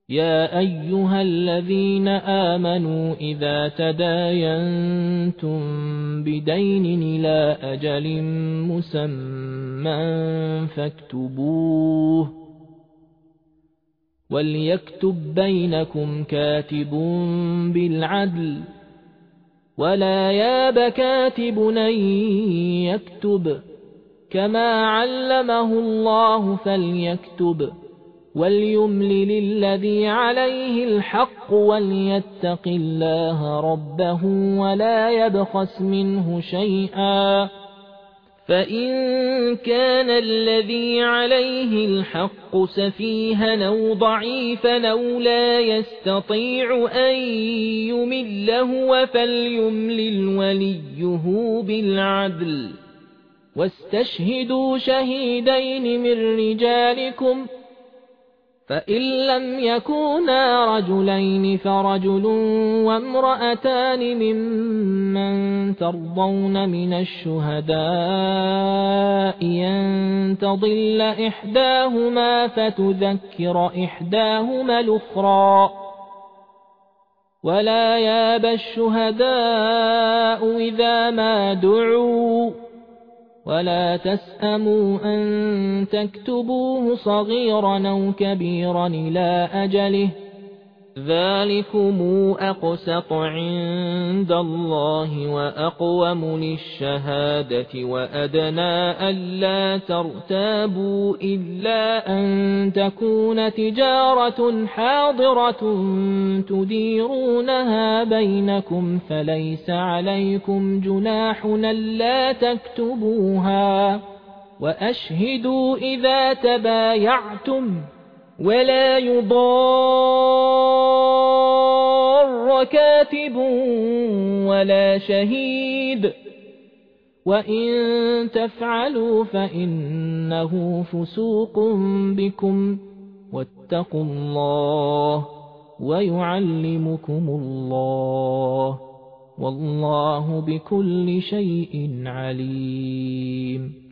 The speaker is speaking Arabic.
يا أيها الذين آمنوا إذا تداينتم بدين إلى أجل مسمى فاكتبوه وليكتب بينكم كاتب بالعدل ولا ياب كاتب أن يكتب كما علمه الله فليكتب وليملل الذي عليه الحق وليتق الله ربه ولا يبخس منه شيئا فإن كان الذي عليه الحق سفيها أو ضعيفا أو لا يستطيع أن يمل هو فليملل وليه بالعدل واستشهدوا شهيدين من رجالكم فإن لم يكونا رجلين فرجل وامرأتان ممن ترضون من الشهداء أن تضل إحداهما فتذكر إحداهما الأخرى ولا ياب الشهداء إذا ما دعوا ولا تسأموا أن تكتبوه صغيرا أو كبيرا إلى أجله ذلكم أقسط عند الله وأقوم للشهادة وأدنى ألا ترتابوا إلا أن تكون تجارة حاضرة تديرونها بينكم فليس عليكم جناح ألا تكتبوها وأشهدوا إذا تبايعتم ولا يضار كاتب ولا شهيد وإن تفعلوا فإنه فسوق بكم واتقوا الله ويعلمكم الله والله بكل شيء عليم